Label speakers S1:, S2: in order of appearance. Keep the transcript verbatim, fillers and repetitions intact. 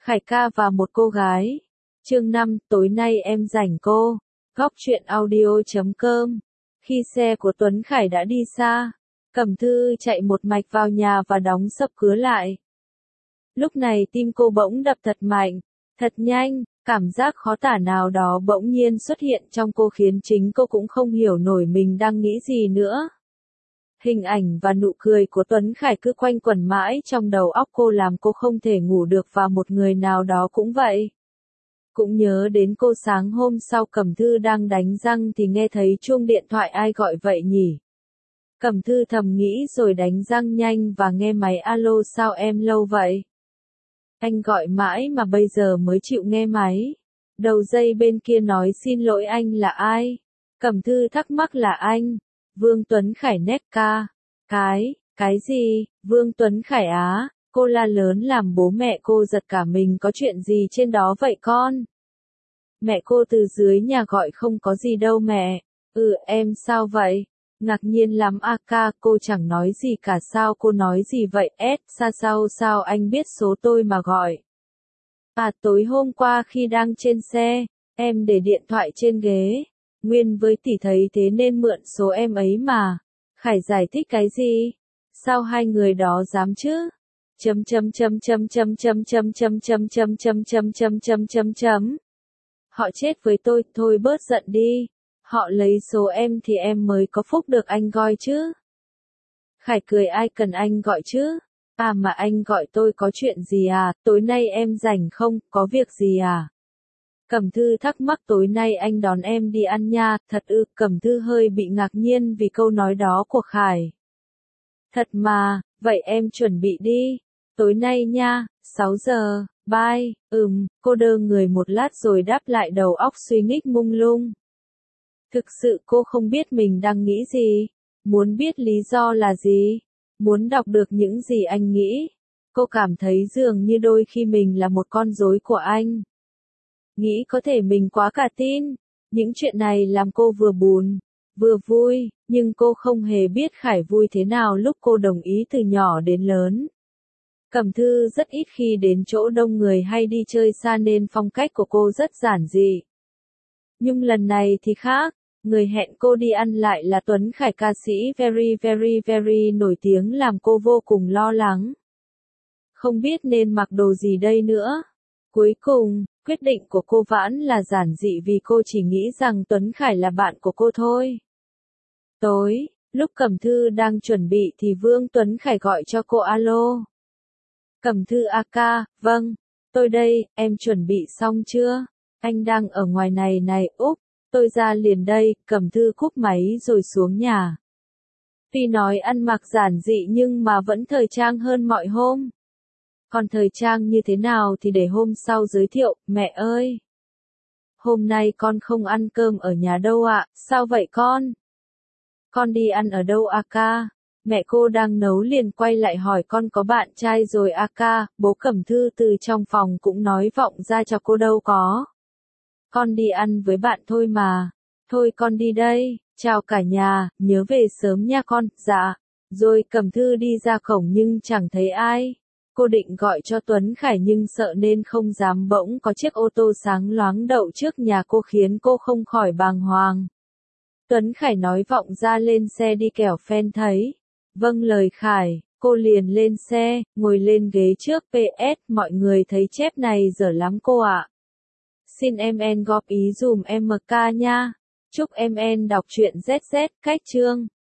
S1: Khải ca và một cô gái. Chương năm, tối nay em rảnh cô. Góc truyện audio chấm com. Khi xe của Tuấn Khải đã đi xa, Cẩm Thư chạy một mạch vào nhà và đóng sập cửa lại. Lúc này tim cô bỗng đập thật mạnh, thật nhanh, cảm giác khó tả nào đó bỗng nhiên xuất hiện trong cô khiến chính cô cũng không hiểu nổi mình đang nghĩ gì nữa. Hình ảnh và nụ cười của Tuấn Khải cứ quanh quẩn mãi trong đầu óc cô làm cô không thể ngủ được và một người nào đó cũng vậy. Cũng nhớ đến cô sáng hôm sau Cẩm Thư đang đánh răng thì nghe thấy chuông điện thoại ai gọi vậy nhỉ? Cẩm Thư thầm nghĩ rồi đánh răng nhanh và nghe máy alo sao em lâu vậy? Anh gọi mãi mà bây giờ mới chịu nghe máy. Đầu dây bên kia nói xin lỗi anh là ai? Cẩm Thư thắc mắc là anh. Vương Tuấn Khải nét ca. Cái, cái gì? Vương Tuấn Khải á? Cô la lớn làm bố mẹ cô giật cả mình có chuyện gì trên đó vậy con? Mẹ cô từ dưới nhà gọi không có gì đâu mẹ. Ừ em sao vậy? Ngạc nhiên lắm a ca cô chẳng nói gì cả sao cô nói gì vậy S sao sao sao anh biết số tôi mà gọi. À tối hôm qua khi đang trên xe, em để điện thoại trên ghế. Nguyên với tỷ thấy thế nên mượn số em ấy mà. Khải giải thích cái gì? Sao hai người đó dám chứ? Chấm chấm chấm chấm chấm chấm chấm chấm chấm chấm chấm chấm chấm chấm chấm chấm. Họ chết với tôi, thôi bớt giận đi. Họ lấy số em thì em mới có phúc được anh gọi chứ. Khải cười ai cần anh gọi chứ? À mà anh gọi tôi có chuyện gì à, tối nay em rảnh không, có việc gì à? Cẩm Thư thắc mắc tối nay anh đón em đi ăn nha, thật ư, Cẩm Thư hơi bị ngạc nhiên vì câu nói đó của Khải. Thật mà, vậy em chuẩn bị đi. Tối nay nha, sáu giờ, bye, ừm, cô đơ người một lát rồi đáp lại đầu óc suy nghĩ mông lung. Thực sự cô không biết mình đang nghĩ gì, muốn biết lý do là gì, muốn đọc được những gì anh nghĩ. Cô cảm thấy dường như đôi khi mình là một con rối của anh. Nghĩ có thể mình quá cả tin, những chuyện này làm cô vừa buồn, vừa vui, nhưng cô không hề biết Khải vui thế nào lúc cô đồng ý từ nhỏ đến lớn. Cẩm Thư rất ít khi đến chỗ đông người hay đi chơi xa nên phong cách của cô rất giản dị. Nhưng lần này thì khác, người hẹn cô đi ăn lại là Tuấn Khải ca sĩ very very very nổi tiếng làm cô vô cùng lo lắng. Không biết nên mặc đồ gì đây nữa. Cuối cùng, quyết định của cô vẫn là giản dị vì cô chỉ nghĩ rằng Tuấn Khải là bạn của cô thôi. Tối, lúc Cẩm Thư đang chuẩn bị thì Vương Tuấn Khải gọi cho cô alo. Cẩm Thư a ca, vâng, tôi đây, em chuẩn bị xong chưa? Anh đang ở ngoài này này, úp, tôi ra liền đây, Cẩm Thư cúp máy rồi xuống nhà. Tuy nói ăn mặc giản dị nhưng mà vẫn thời trang hơn mọi hôm. Còn thời trang như thế nào thì để hôm sau giới thiệu, mẹ ơi. Hôm nay con không ăn cơm ở nhà đâu ạ, sao vậy con? Con đi ăn ở đâu a ca? Mẹ cô đang nấu liền quay lại hỏi con có bạn trai rồi a ca, bố Cẩm Thư từ trong phòng cũng nói vọng ra cho cô đâu có. Con đi ăn với bạn thôi mà. Thôi con đi đây, chào cả nhà, nhớ về sớm nha con, dạ. Rồi Cẩm Thư đi ra cổng nhưng chẳng thấy ai. Cô định gọi cho Tuấn Khải nhưng sợ nên không dám bỗng có chiếc ô tô sáng loáng đậu trước nhà cô khiến cô không khỏi bàng hoàng. Tuấn Khải nói vọng ra lên xe đi kẻo fan thấy. Vâng lời Khải, cô liền lên xe, ngồi lên ghế trước pê ét, mọi người thấy chép này dở lắm cô ạ. Xin em en góp ý dùm em em ca nha. Chúc em en đọc truyện zét zét cách chương.